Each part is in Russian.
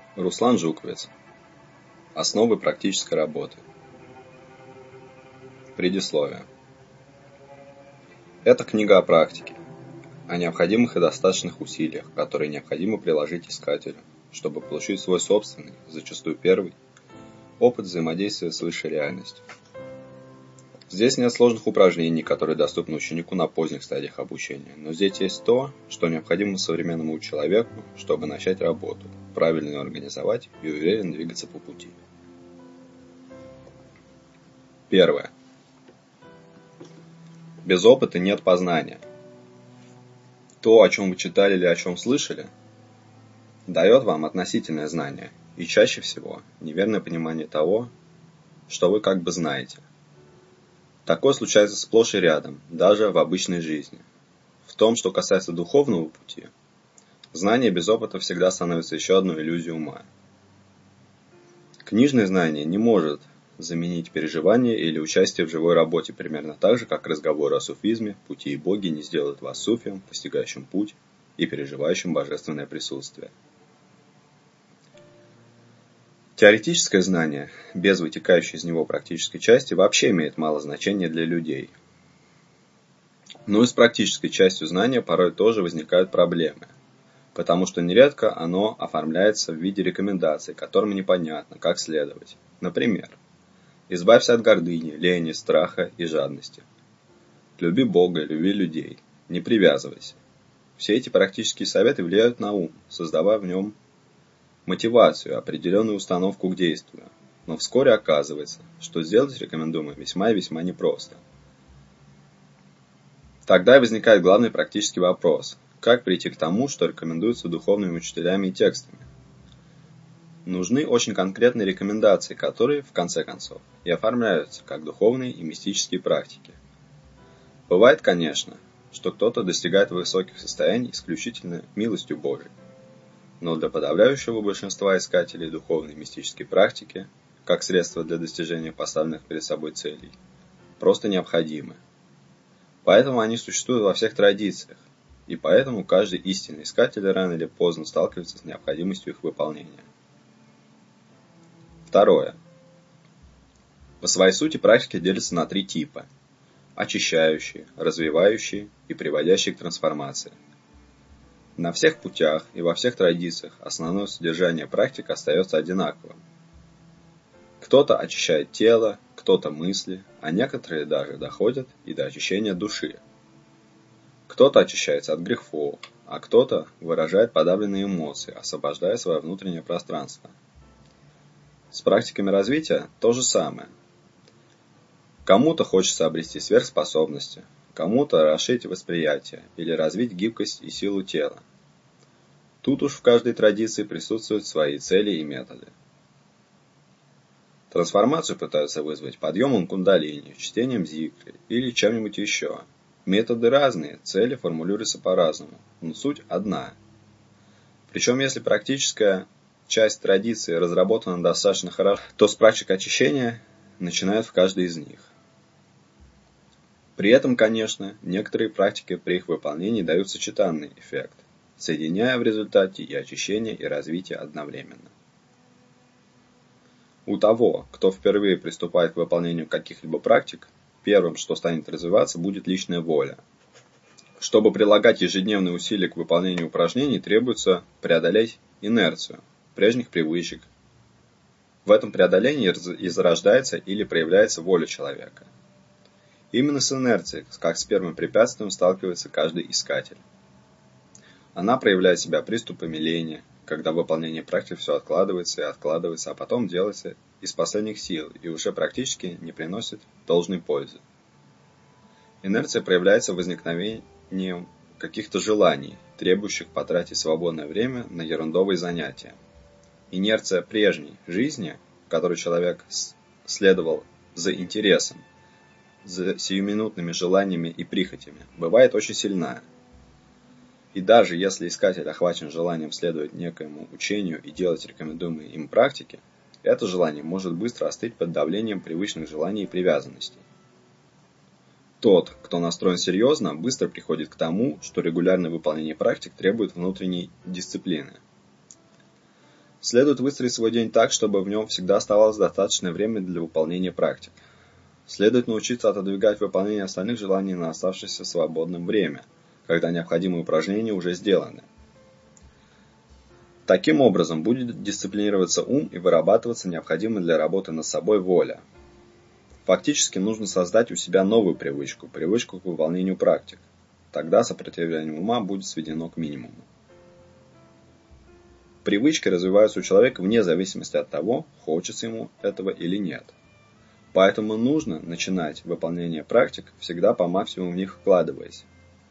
Руслан Жуковец. Основы практической работы. Предисловие. Это книга о практике, о необходимых и достаточных усилиях, которые необходимо приложить искателю, чтобы получить свой собственный, зачастую первый, опыт взаимодействия с высшей реальностью. Здесь нет сложных упражнений, которые доступны ученику на поздних стадиях обучения, но здесь есть то, что необходимо современному человеку, чтобы начать работу, правильно ее организовать и уверенно двигаться по пути. Первое. Без опыта нет познания. То, о чем вы читали или о чем слышали, дает вам относительное знание и чаще всего неверное понимание того, что вы как бы знаете. Такое случается сплошь и рядом, даже в обычной жизни. В том, что касается духовного пути, знание без опыта всегда становится еще одной иллюзией ума. Книжное знание не может заменить переживание или участие в живой работе, примерно так же, как разговоры о суфизме, пути и боге не сделают вас суфием, постигающим путь и переживающим божественное присутствие. Теоретическое знание, без вытекающей из него практической части, вообще имеет мало значения для людей. Но и с практической частью знания порой тоже возникают проблемы, потому что нередко оно оформляется в виде рекомендаций, которым непонятно, как следовать. Например, избавься от гордыни, лени, страха и жадности. Люби Бога, люби людей, не привязывайся. Все эти практические советы влияют на ум, создавая в нем мотивацию, определенную установку к действию. Но вскоре оказывается, что сделать рекомендуемое весьма и весьма непросто. Тогда и возникает главный практический вопрос: как прийти к тому, что рекомендуется духовными учителями и текстами? Нужны очень конкретные рекомендации, которые, в конце концов, и оформляются как духовные и мистические практики. Бывает, конечно, что кто-то достигает высоких состояний исключительно милостью Божией. Но для подавляющего большинства искателей духовной и мистической практики, как средство для достижения поставленных перед собой целей, просто необходимы. Поэтому они существуют во всех традициях, и поэтому каждый истинный искатель рано или поздно сталкивается с необходимостью их выполнения. Второе. По своей сути практики делятся на три типа: очищающие, развивающие и приводящие к трансформации. На всех путях и во всех традициях основное содержание практик остается одинаковым. Кто-то очищает тело, кто-то мысли, а некоторые даже доходят и до очищения души. Кто-то очищается от грехов, а кто-то выражает подавленные эмоции, освобождая свое внутреннее пространство. С практиками развития то же самое. Кому-то хочется обрести сверхспособности, кому-то расширить восприятие или развить гибкость и силу тела. Тут уж в каждой традиции присутствуют свои цели и методы. Трансформацию пытаются вызвать подъемом кундалини, чтением зикри или чем-нибудь еще. Методы разные, цели формулируются по-разному, но суть одна. Причем если практическая часть традиции разработана достаточно хорошо, то с практик очищения начинают в каждой из них. При этом, конечно, некоторые практики при их выполнении дают сочетанный эффект, соединяя в результате и очищение, и развитие одновременно. У того, кто впервые приступает к выполнению каких-либо практик, первым, что станет развиваться, будет личная воля. Чтобы прилагать ежедневные усилия к выполнению упражнений, требуется преодолеть инерцию прежних привычек. В этом преодолении и зарождается или проявляется воля человека. Именно с инерцией, как с первым препятствием, сталкивается каждый искатель. Она проявляет себя приступами лени, когда выполнение практик все откладывается и откладывается, а потом делается из последних сил и уже практически не приносит должной пользы. Инерция проявляется возникновением каких-то желаний, требующих потратить свободное время на ерундовые занятия. Инерция прежней жизни, в которой человек следовал за интересом, за сиюминутными желаниями и прихотями, бывает очень сильна. И даже если искатель охвачен желанием следовать некоему учению и делать рекомендуемые им практики, это желание может быстро остыть под давлением привычных желаний и привязанностей. Тот, кто настроен серьезно, быстро приходит к тому, что регулярное выполнение практик требует внутренней дисциплины. Следует выстроить свой день так, чтобы в нем всегда оставалось достаточное время для выполнения практик. Следует научиться отодвигать выполнение остальных желаний на оставшееся свободное время, когда необходимые упражнения уже сделаны. Таким образом, будет дисциплинироваться ум и вырабатываться необходимая для работы над собой воля. Фактически нужно создать у себя новую привычку к выполнению практик. Тогда сопротивление ума будет сведено к минимуму. Привычки развиваются у человека вне зависимости от того, хочется ему этого или нет. Поэтому нужно начинать выполнение практик, всегда по максимуму в них вкладываясь.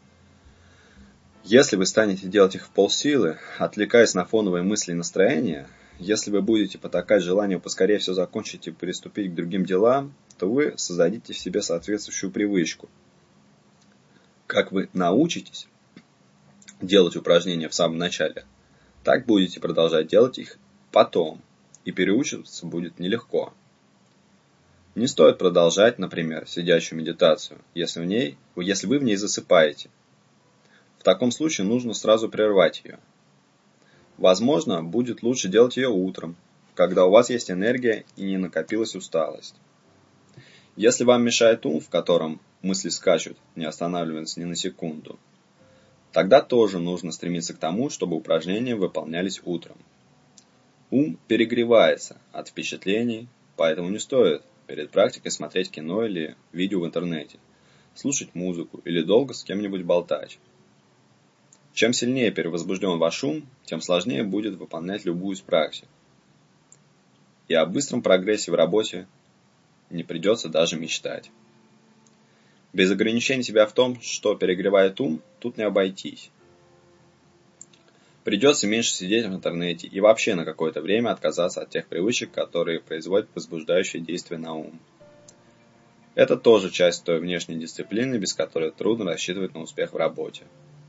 Если вы станете делать их в полсилы, отвлекаясь на фоновые мысли и настроения, если вы будете потакать желанию поскорее все закончить и приступить к другим делам, то вы создадите в себе соответствующую привычку. Как вы научитесь делать упражнения в самом начале, так будете продолжать делать их потом, и переучиваться будет нелегко. Не стоит продолжать, например, сидячую медитацию, если вы в ней засыпаете. В таком случае нужно сразу прервать ее. Возможно, будет лучше делать ее утром, когда у вас есть энергия и не накопилась усталость. Если вам мешает ум, в котором мысли скачут, не останавливаясь ни на секунду, тогда тоже нужно стремиться к тому, чтобы упражнения выполнялись утром. Ум перегревается от впечатлений, поэтому не стоит перед практикой смотреть кино или видео в интернете, слушать музыку или долго с кем-нибудь болтать. Чем сильнее перевозбужден ваш ум, тем сложнее будет выполнять любую из практик. И о быстром прогрессе в работе не придется даже мечтать. Без ограничений себя в том, что перегревает ум, тут не обойтись. Придется меньше сидеть в интернете и вообще на какое-то время отказаться от тех привычек, которые производят возбуждающее действие на ум. Это тоже часть той внешней дисциплины, без которой трудно рассчитывать на успех в работе.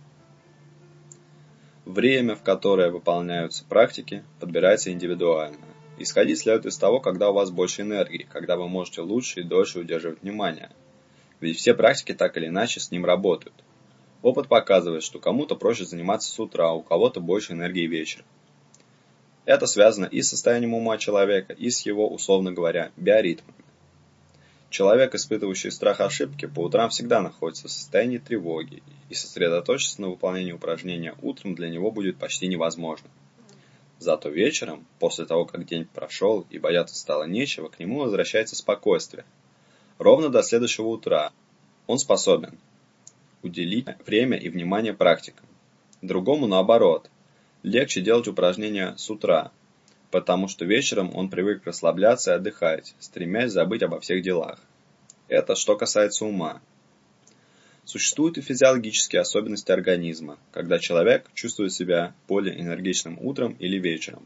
Время, в которое выполняются практики, подбирается индивидуально. Исходить следует из того, когда у вас больше энергии, когда вы можете лучше и дольше удерживать внимание. Ведь все практики так или иначе с ним работают. Опыт показывает, что кому-то проще заниматься с утра, у кого-то больше энергии вечером. Это связано и с состоянием ума человека, и с его, условно говоря, биоритмами. Человек, испытывающий страх ошибки, по утрам всегда находится в состоянии тревоги, и сосредоточиться на выполнении упражнения утром для него будет почти невозможно. Зато вечером, после того, как день прошел и бояться стало нечего, к нему возвращается спокойствие. Ровно до следующего утра он способен уделить время и внимание практикам. Другому наоборот, легче делать упражнения с утра, потому что вечером он привык расслабляться и отдыхать, стремясь забыть обо всех делах. Это что касается ума. Существуют и физиологические особенности организма, когда человек чувствует себя более энергичным утром или вечером.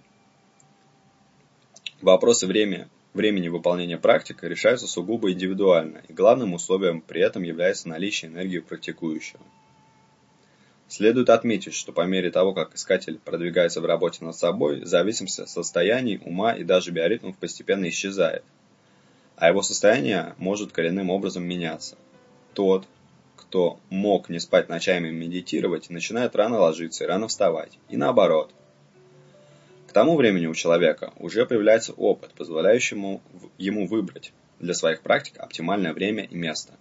Вопросы времени выполнения практик решаются сугубо индивидуально, и главным условием при этом является наличие энергии у практикующего. Следует отметить, что по мере того, как искатель продвигается в работе над собой, зависимость от состояний ума и даже биоритмов постепенно исчезает, а его состояние может коренным образом меняться. Тот, кто мог не спать ночами и медитировать, начинает рано ложиться и рано вставать, и наоборот. К тому времени у человека уже появляется опыт, позволяющий ему выбрать для своих практик оптимальное время и место.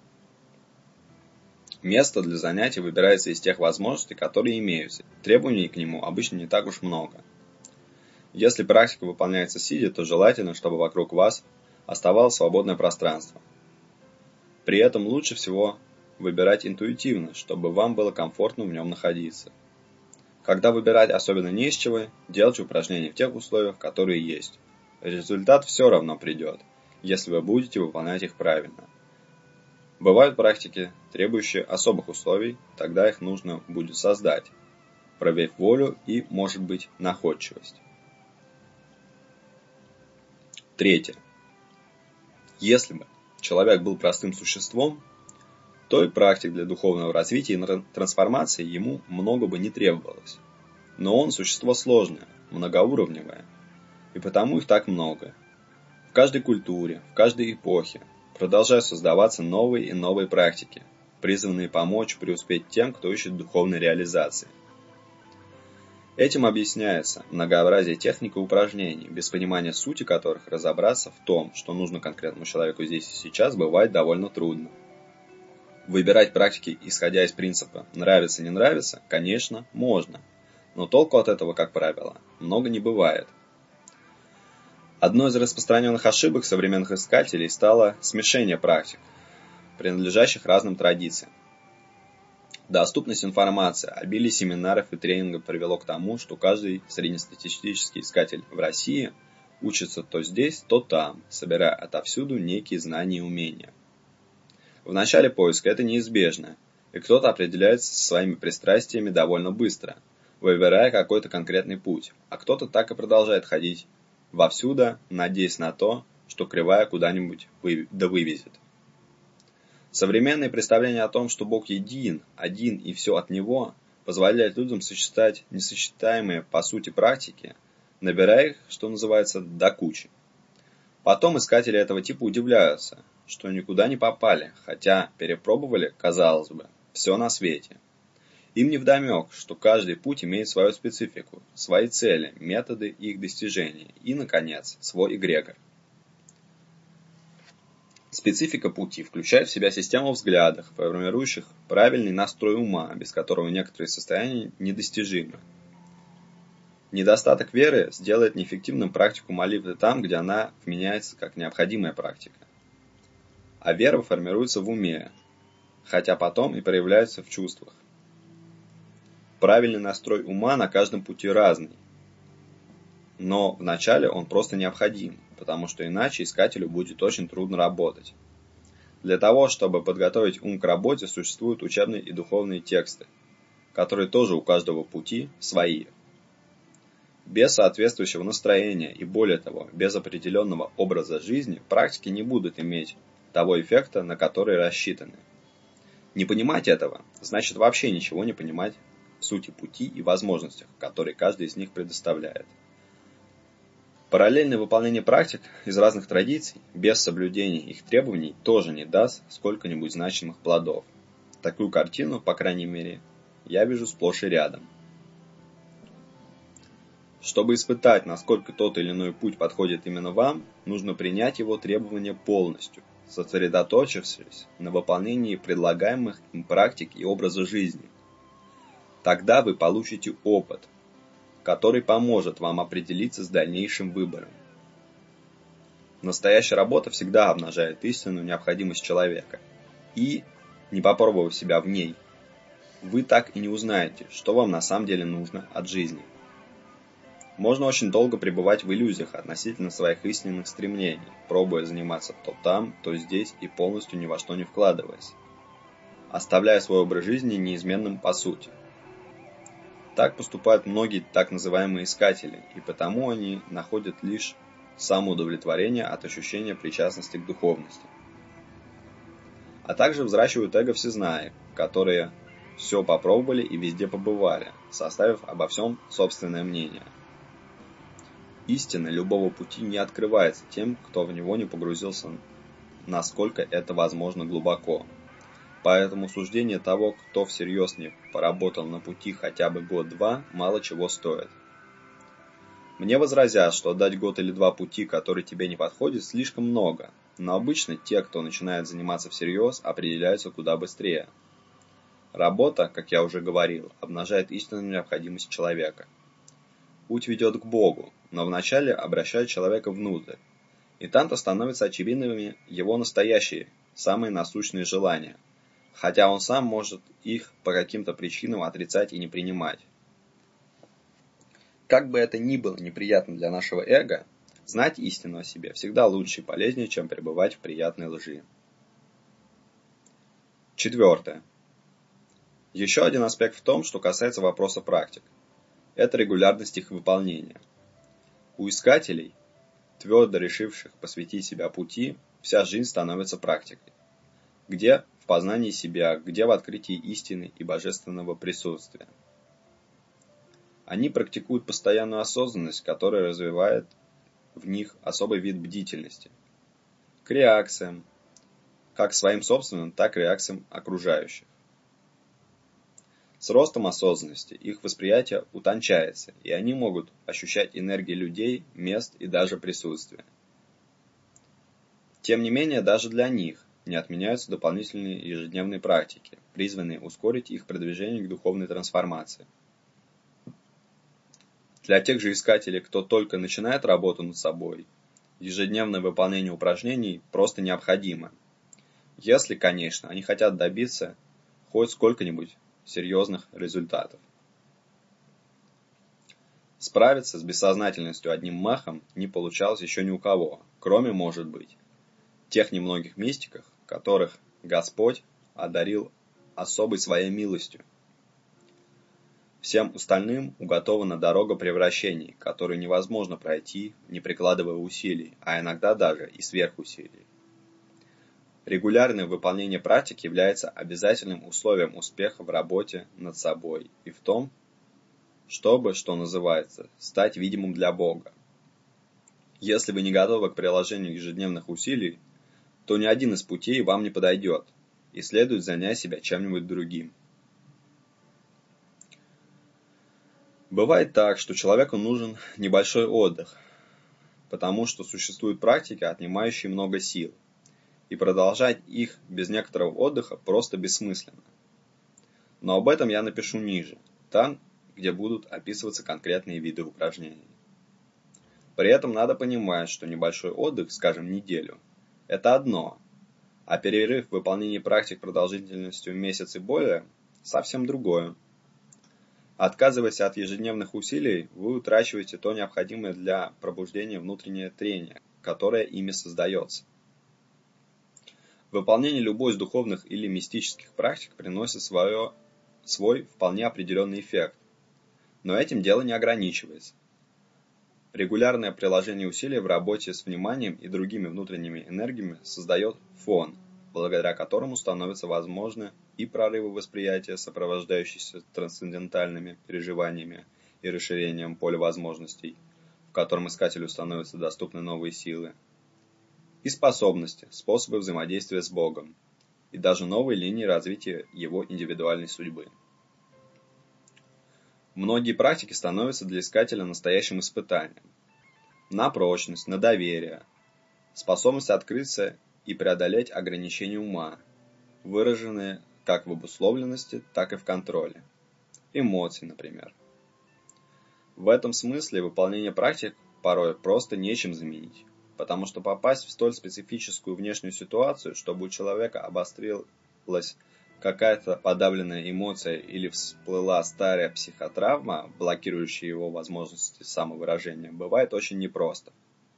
Место для занятий выбирается из тех возможностей, которые имеются. Требований к нему обычно не так уж много. Если практика выполняется сидя, то желательно, чтобы вокруг вас оставалось свободное пространство. При этом лучше всего выбирать интуитивно, чтобы вам было комфортно в нем находиться. Когда выбирать особенно не из чего, делайте упражнения в тех условиях, которые есть. Результат все равно придет, если вы будете выполнять их правильно. Бывают практики, требующие особых условий, тогда их нужно будет создать, проявив волю и, может быть, находчивость. Третье. Если бы человек был простым существом, то и практик для духовного развития и трансформации ему много бы не требовалось. Но он существо сложное, многоуровневое, и потому их так много. В каждой культуре, в каждой эпохе продолжают создаваться новые и новые практики, призванные помочь преуспеть тем, кто ищет духовной реализации. Этим объясняется многообразие техник и упражнений, без понимания сути которых разобраться в том, что нужно конкретному человеку здесь и сейчас, бывает довольно трудно. Выбирать практики, исходя из принципа «нравится, не нравится», конечно, можно, но толку от этого, как правило, много не бывает. Одной из распространенных ошибок современных искателей стало смешение практик, принадлежащих разным традициям. Доступность информации, обилие семинаров и тренингов привело к тому, что каждый среднестатистический искатель в России учится то здесь, то там, собирая отовсюду некие знания и умения. В начале поиска это неизбежно, и кто-то определяется со своими пристрастиями довольно быстро, выбирая какой-то конкретный путь, а кто-то так и продолжает ходить вовсюду, надеясь на то, что кривая куда-нибудь вывезет. Современные представления о том, что Бог един и все от Него, позволяют людям сочетать несочетаемые по сути практики, набирая их, что называется, до кучи. Потом искатели этого типа удивляются, что никуда не попали, хотя перепробовали, казалось бы, все на свете. Им невдомек, что каждый путь имеет свою специфику, свои цели, методы их достижения и, наконец, свой эгрегор. Специфика пути включает в себя систему взглядов, формирующих правильный настрой ума, без которого некоторые состояния недостижимы. Недостаток веры сделает неэффективным практику молитвы там, где она вменяется как необходимая практика. А вера формируется в уме, хотя потом и проявляется в чувствах. Правильный настрой ума на каждом пути разный, но вначале он просто необходим, потому что иначе искателю будет очень трудно работать. Для того, чтобы подготовить ум к работе, существуют учебные и духовные тексты, которые тоже у каждого пути свои. Без соответствующего настроения и, более того, без определенного образа жизни практики не будут иметь того эффекта, на который рассчитаны. Не понимать этого значит вообще ничего не понимать в сути пути и возможностях, которые каждый из них предоставляет. Параллельное выполнение практик из разных традиций, без соблюдения их требований, тоже не даст сколько-нибудь значимых плодов. Такую картину, по крайней мере, я вижу сплошь и рядом. Чтобы испытать, насколько тот или иной путь подходит именно вам, нужно принять его требования полностью, сосредоточившись на выполнении предлагаемых им практик и образа жизни. Тогда вы получите опыт, который поможет вам определиться с дальнейшим выбором. Настоящая работа всегда обнажает истинную необходимость человека, и, не попробовав себя в ней, вы так и не узнаете, что вам на самом деле нужно от жизни. Можно очень долго пребывать в иллюзиях относительно своих истинных стремлений, пробуя заниматься то там, то здесь и полностью ни во что не вкладываясь, оставляя свой образ жизни неизменным по сути. Так поступают многие так называемые искатели, и потому они находят лишь самоудовлетворение от ощущения причастности к духовности. А также взращивают эго всезнаек, которые все попробовали и везде побывали, составив обо всем собственное мнение. Истина любого пути не открывается тем, кто в него не погрузился, насколько это возможно глубоко. Поэтому суждение того, кто всерьез не поработал на пути хотя бы год-два, мало чего стоит. Мне возразят, что дать год или два пути, который тебе не подходит, слишком много, но обычно те, кто начинает заниматься всерьез, определяются куда быстрее. Работа, как я уже говорил, обнажает истинную необходимость человека. Путь ведет к Богу, но вначале обращает человека внутрь, и там-то становятся очевидными его настоящие, самые насущные желания, хотя он сам может их по каким-то причинам отрицать и не принимать. Как бы это ни было неприятно для нашего эго, знать истину о себе всегда лучше и полезнее, чем пребывать в приятной лжи. 4. Еще один аспект в том, что касается вопроса практик. Это регулярность их выполнения. У искателей, твердо решивших посвятить себя пути, вся жизнь становится практикой. Где в познании себя, где в открытии истины и божественного присутствия. Они практикуют постоянную осознанность, которая развивает в них особый вид бдительности. К реакциям, как своим собственным, так и реакциям окружающих. С ростом осознанности их восприятие утончается, и они могут ощущать энергии людей, мест и даже присутствие. Тем не менее, даже для них не отменяются дополнительные ежедневные практики, призванные ускорить их продвижение к духовной трансформации. Для тех же искателей, кто только начинает работу над собой, ежедневное выполнение упражнений просто необходимо, если, конечно, они хотят добиться хоть сколько-нибудь серьезных результатов. Справиться с бессознательностью одним махом не получалось еще ни у кого, кроме, может быть, тех немногих мистиков, которых Господь одарил особой своей милостью. Всем остальным уготована дорога превращений, которую невозможно пройти, не прикладывая усилий, а иногда даже и сверхусилий. Регулярное выполнение практик является обязательным условием успеха в работе над собой и в том, чтобы, что называется, стать видимым для Бога. Если вы не готовы к приложению ежедневных усилий, то ни один из путей вам не подойдет, и следует занять себя чем-нибудь другим. Бывает так, что человеку нужен небольшой отдых, потому что существуют практики, отнимающие много сил, и продолжать их без некоторого отдыха просто бессмысленно. Но об этом я напишу ниже, там, где будут описываться конкретные виды упражнений. При этом надо понимать, что небольшой отдых, скажем, неделю, это одно, а перерыв в выполнении практик продолжительностью месяц и более – совсем другое. Отказываясь от ежедневных усилий, вы утрачиваете то необходимое для пробуждения внутреннее трение, которое ими создается. Выполнение любой из духовных или мистических практик приносит свой вполне определенный эффект, но этим дело не ограничивается. Регулярное приложение усилий в работе с вниманием и другими внутренними энергиями создает фон, благодаря которому становятся возможны и прорывы восприятия, сопровождающиеся трансцендентальными переживаниями и расширением поля возможностей, в котором искателю становятся доступны новые силы, и способности, способы взаимодействия с Богом, и даже новые линии развития его индивидуальной судьбы. Многие практики становятся для искателя настоящим испытанием. На прочность, на доверие, способность открыться и преодолеть ограничения ума, выраженные как в обусловленности, так и в контроле. Эмоции, например. В этом смысле выполнение практик порой просто нечем заменить, потому что попасть в столь специфическую внешнюю ситуацию, чтобы у человека обострилась какая-то подавленная эмоция или всплыла старая психотравма, блокирующая его возможности самовыражения, бывает очень непросто.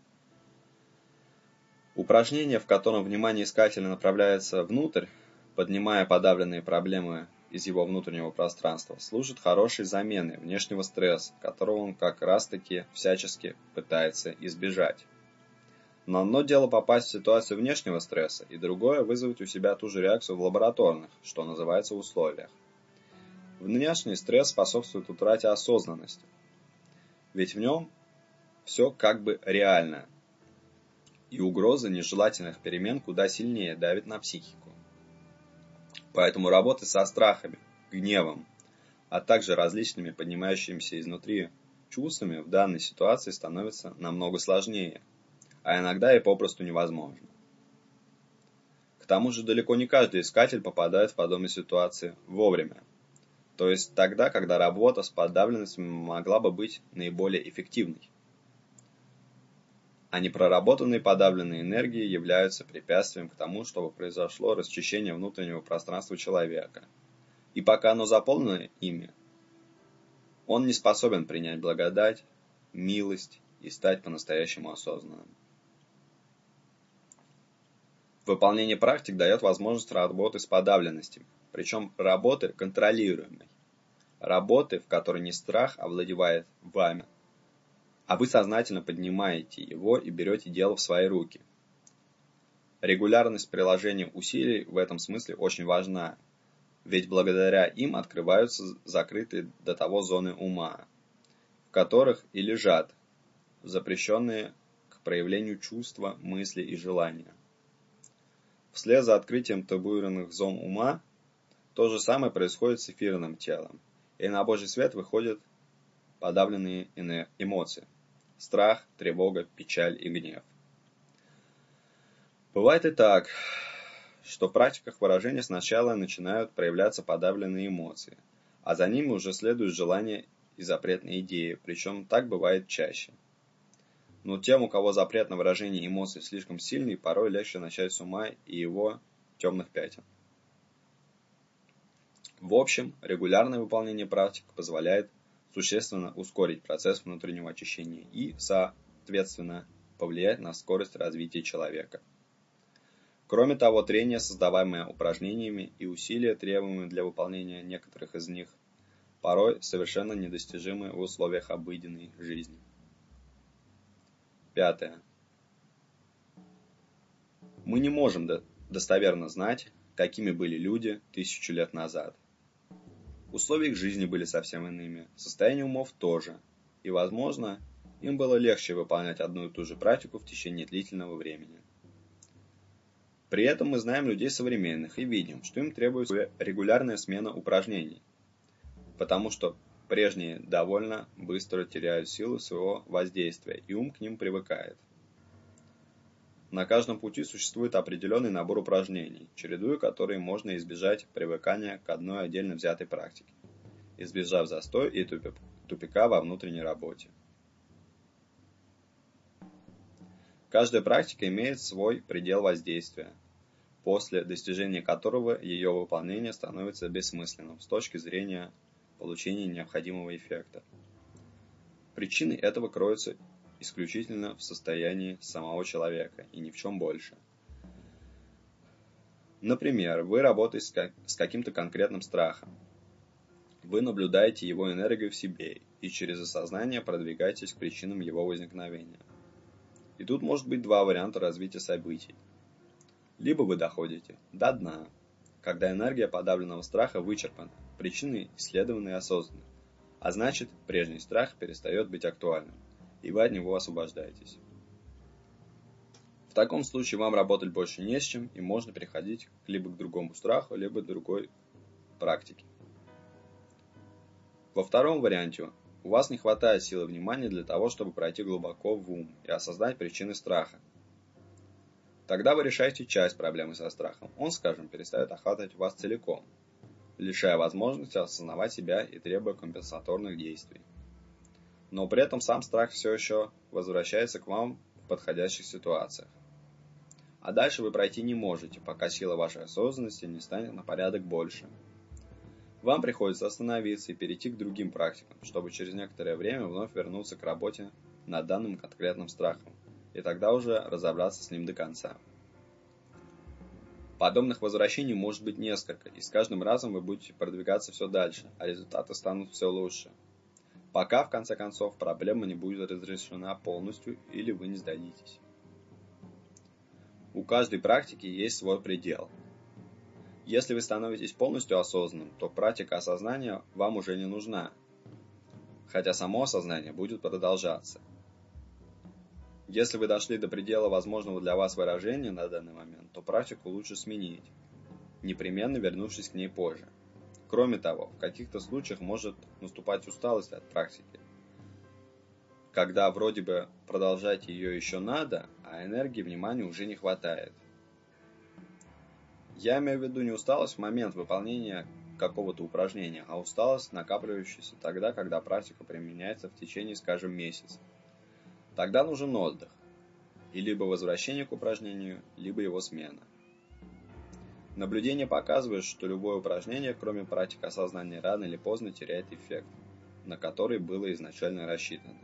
Упражнение, в котором внимание искателя направляется внутрь, поднимая подавленные проблемы из его внутреннего пространства, служит хорошей заменой внешнего стресса, которого он как раз-таки всячески пытается избежать. Но одно дело попасть в ситуацию внешнего стресса, и другое – вызвать у себя ту же реакцию в лабораторных, что называется, условиях. Внешний стресс способствует утрате осознанности, ведь в нем все как бы реально, и угроза нежелательных перемен куда сильнее давит на психику. Поэтому работать со страхами, гневом, а также различными поднимающимися изнутри чувствами в данной ситуации становится намного сложнее, а иногда и попросту невозможно. К тому же далеко не каждый искатель попадает в подобные ситуации вовремя, то есть тогда, когда работа с подавленностью могла бы быть наиболее эффективной. А непроработанные подавленные энергии являются препятствием к тому, чтобы произошло расчищение внутреннего пространства человека. И пока оно заполнено ими, он не способен принять благодать, милость и стать по-настоящему осознанным. Выполнение практик дает возможность работы с подавленностями, причем работы контролируемой. Работы, в которой не страх овладевает вами, а вы сознательно поднимаете его и берете дело в свои руки. Регулярность приложения усилий в этом смысле очень важна, ведь благодаря им открываются закрытые до того зоны ума, в которых и лежат запрещенные к проявлению чувства, мысли и желания. Вслед за открытием табуированных зон ума То же самое происходит с эфирным телом, и на Божий свет выходят подавленные эмоции – страх, тревога, печаль и гнев. Бывает и так, что в практиках выражения сначала начинают проявляться подавленные эмоции, а за ними уже следуют желания и запретные идеи, причем так бывает чаще. Но тем, у кого запрет на выражение эмоций слишком сильный, порой легче начать с ума и его темных пятен. В общем, регулярное выполнение практик позволяет существенно ускорить процесс внутреннего очищения и, соответственно, повлиять на скорость развития человека. Кроме того, трение, создаваемое упражнениями, и усилия, требуемые для выполнения некоторых из них, порой совершенно недостижимы в условиях обыденной жизни. 5. Мы не можем достоверно знать, какими были люди 1000 лет назад. Условия их жизни были совсем иными, состояние умов тоже, и, возможно, им было легче выполнять одну и ту же практику в течение длительного времени. При этом мы знаем людей современных и видим, что им требуется регулярная смена упражнений, потому что прежние довольно быстро теряют силу своего воздействия, и ум к ним привыкает. На каждом пути существует определенный набор упражнений, чередуя которые можно избежать привыкания к одной отдельно взятой практике, избежав застоя и тупика во внутренней работе. Каждая практика имеет свой предел воздействия, после достижения которого ее выполнение становится бессмысленным с точки зрения получения необходимого эффекта. Причины этого кроются исключительно в состоянии самого человека и ни в чем больше. Например, вы работаете с каким-то конкретным страхом. Вы наблюдаете его энергию в себе и через осознание продвигаетесь к причинам его возникновения. И тут может быть два варианта развития событий. Либо вы доходите до дна, когда энергия подавленного страха вычерпана, причины исследованы и осознаны, а значит, прежний страх перестает быть актуальным, и вы от него освобождаетесь. В таком случае вам работать больше не с чем, и можно переходить либо к другому страху, либо к другой практике. Во втором варианте у вас не хватает силы внимания для того, чтобы пройти глубоко в ум и осознать причины страха. Тогда вы решаете часть проблемы со страхом. Он, скажем, перестает охватывать вас целиком, лишая возможности осознавать себя и требуя компенсаторных действий. Но при этом сам страх все еще возвращается к вам в подходящих ситуациях. А дальше вы пройти не можете, пока сила вашей осознанности не станет на порядок больше. Вам приходится остановиться и перейти к другим практикам, чтобы через некоторое время вновь вернуться к работе над данным конкретным страхом, и тогда уже разобраться с ним до конца. Подобных возвращений может быть несколько, и с каждым разом вы будете продвигаться все дальше, а результаты станут все лучше. Пока, в конце концов, проблема не будет разрешена полностью или вы не сдадитесь. У каждой практики есть свой предел. Если вы становитесь полностью осознанным, то практика осознания вам уже не нужна, хотя само осознание будет продолжаться. Если вы дошли до предела возможного для вас выражения на данный момент, то практику лучше сменить, непременно вернувшись к ней позже. Кроме того, в каких-то случаях может наступать усталость от практики, когда вроде бы продолжать ее еще надо, а энергии и внимания уже не хватает. Я имею в виду не усталость в момент выполнения какого-то упражнения, а усталость, накапливающаяся тогда, когда практика применяется в течение, скажем, месяца. Тогда нужен отдых, и либо возвращение к упражнению, либо его смена. Наблюдение показывает, что любое упражнение, кроме практик осознания, рано или поздно теряет эффект, на который было изначально рассчитано.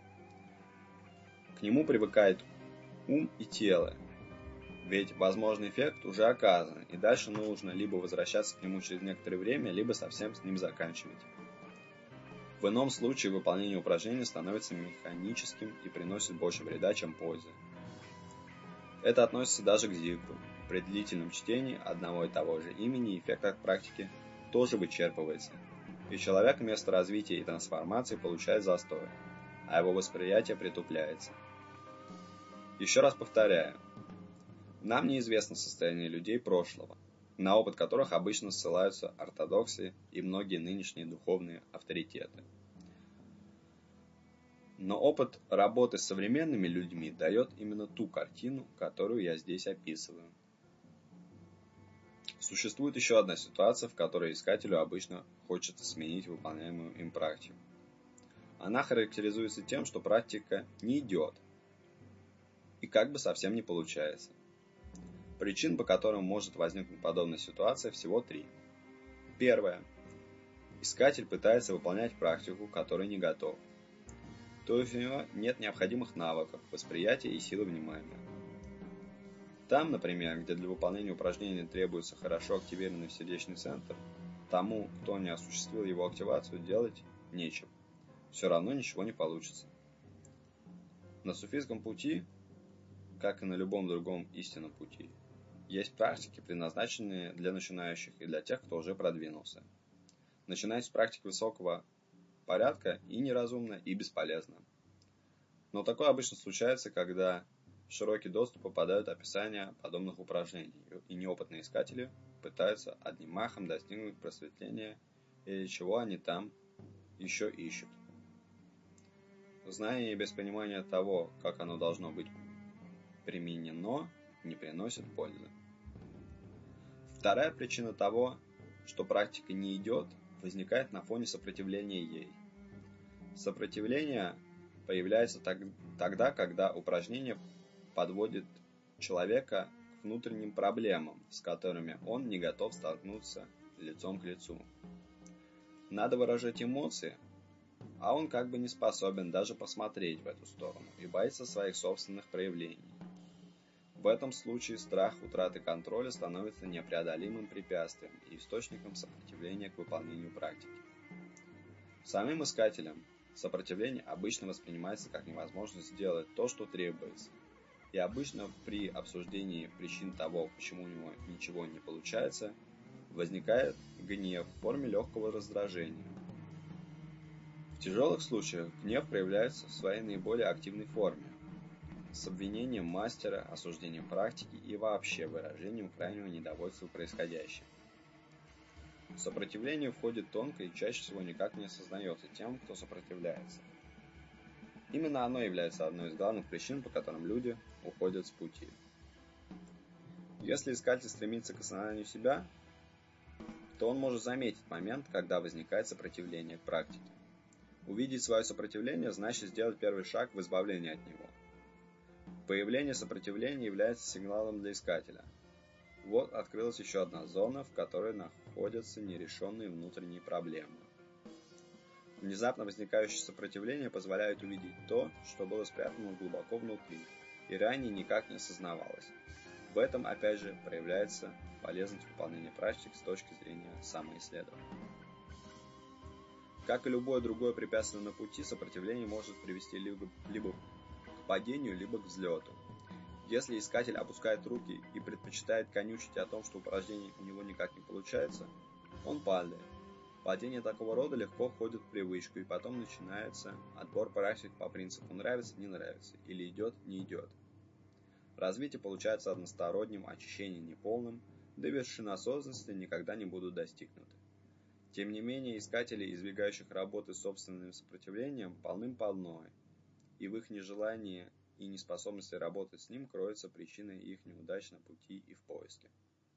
К нему привыкает ум и тело, ведь возможный эффект уже оказан, и дальше нужно либо возвращаться к нему через некоторое время, либо совсем с ним заканчивать. В ином случае выполнение упражнения становится механическим и приносит больше вреда, чем пользы. Это относится даже к зикру. При длительном чтении одного и того же имени эффект от практики тоже вычерпывается, и человек вместо развития и трансформации получает застой, а его восприятие притупляется. Еще раз повторяю, нам неизвестно состояние людей прошлого, на опыт которых обычно ссылаются ортодоксы и многие нынешние духовные авторитеты. Но опыт работы с современными людьми дает именно ту картину, которую я здесь описываю. Существует еще одна ситуация, в которой искателю обычно хочется сменить выполняемую им практику. Она характеризуется тем, что практика не идет и как бы совсем не получается. Причин, по которым может возникнуть подобная ситуация, всего 3. Первое. Искатель пытается выполнять практику, которой не готов. То есть у него нет необходимых навыков, восприятия и силы внимания. Там, например, где для выполнения упражнения требуется хорошо активированный сердечный центр, тому, кто не осуществил его активацию, делать нечего. Все равно ничего не получится. На суфийском пути, как и на любом другом истинном пути, есть практики, предназначенные для начинающих и для тех, кто уже продвинулся. Начинать с практик высокого порядка и неразумно, и бесполезно. Но такое обычно случается, когда в широкий доступ попадают описания подобных упражнений, и неопытные искатели пытаются одним махом достигнуть просветления, или чего они там еще ищут. Знание без понимания того, как оно должно быть применено, не приносит пользы. Вторая причина того, что практика не идет, возникает на фоне сопротивления ей. Сопротивление появляется тогда, когда упражнение подводит человека к внутренним проблемам, с которыми он не готов столкнуться лицом к лицу. Надо выражать эмоции, а он как бы не способен даже посмотреть в эту сторону и боится своих собственных проявлений. В этом случае страх утраты контроля становится непреодолимым препятствием и источником сопротивления к выполнению практики. Самим искателям сопротивление обычно воспринимается как невозможность сделать то, что требуется. И обычно при обсуждении причин того, почему у него ничего не получается, возникает гнев в форме легкого раздражения. В тяжелых случаях гнев проявляется в своей наиболее активной форме, с обвинением мастера, осуждением практики и вообще выражением крайнего недовольства происходящим. Сопротивление входит тонко и чаще всего никак не осознается тем, кто сопротивляется. Именно оно является одной из главных причин, по которым люди уходят с пути. Если искатель стремится к осознанию себя, то он может заметить момент, когда возникает сопротивление к практике. Увидеть свое сопротивление значит сделать первый шаг в избавлении от него. Появление сопротивления является сигналом для искателя. Вот открылась еще одна зона, в которой находятся нерешенные внутренние проблемы. Внезапно возникающее сопротивление позволяет увидеть то, что было спрятано глубоко внутри и ранее никак не осознавалось. В этом, опять же, проявляется полезность выполнения практик с точки зрения самоисследования. Как и любое другое препятствие на пути, сопротивление может привести либо к падению, либо к взлету. Если искатель опускает руки и предпочитает конючить о том, что упражнение у него никак не получается, он падает. Падение такого рода легко входит в привычку, и потом начинается отбор практик по принципу нравится, не нравится, или идет, не идет. Развитие получается односторонним, очищение неполным, до вершины осознанности никогда не будут достигнуты. Тем не менее, искатели, избегающих работы с собственным сопротивлением, полным-полно, и в их нежелании и неспособности работать с ним кроется причина их неудач на пути и в поиске.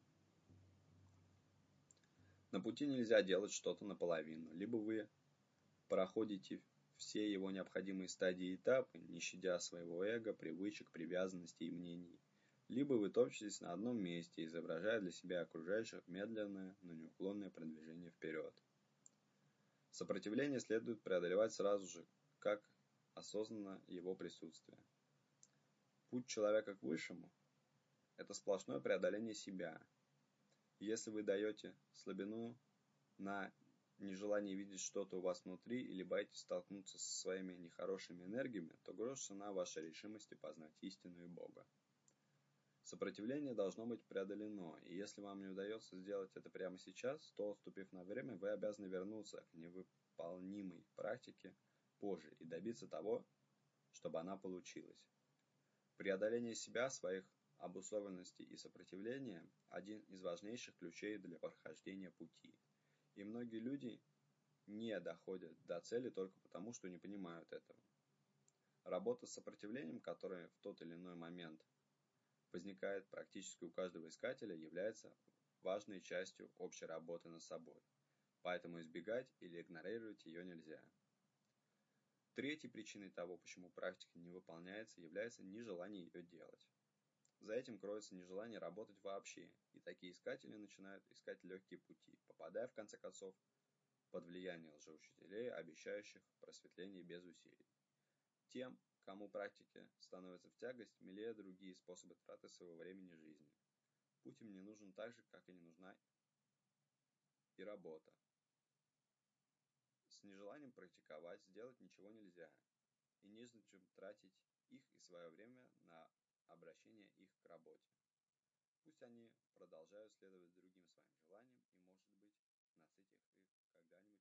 На пути нельзя делать что-то наполовину. Либо вы проходите все его необходимые стадии и этапы, не щадя своего эго, привычек, привязанностей и мнений. Либо вы топчетесь на одном месте, изображая для себя окружающих медленное, но неуклонное продвижение вперед. Сопротивление следует преодолевать сразу же, как осознанно его присутствие. Путь человека к высшему – это сплошное преодоление себя. Если вы даете слабину на нежелание видеть что-то у вас внутри или боитесь столкнуться со своими нехорошими энергиями, то грош цена вашей решимости познать истину и Бога. Сопротивление должно быть преодолено, и если вам не удается сделать это прямо сейчас, то, отступив на время, вы обязаны вернуться к невыполнимой практике позже и добиться того, чтобы она получилась. Преодоление себя, своих Обусловленность и сопротивление – один из важнейших ключей для прохождения пути. И многие люди не доходят до цели только потому, что не понимают этого. Работа с сопротивлением, которое в тот или иной момент возникает практически у каждого искателя, является важной частью общей работы над собой. Поэтому избегать или игнорировать ее нельзя. Третьей причиной того, почему практика не выполняется, является нежелание ее делать. За этим кроется нежелание работать вообще, и такие искатели начинают искать легкие пути, попадая в конце концов под влияние лжеучителей, обещающих просветление без усилий. Тем, кому практики становятся в тягость, милее другие способы траты своего времени и жизни. Путь им не нужен так же, как и не нужна и работа. С нежеланием практиковать сделать ничего нельзя, и незачем тратить их и свое время на обращение их к работе. Пусть они продолжают следовать другим своим желаниям и, может быть, насытив их когда-нибудь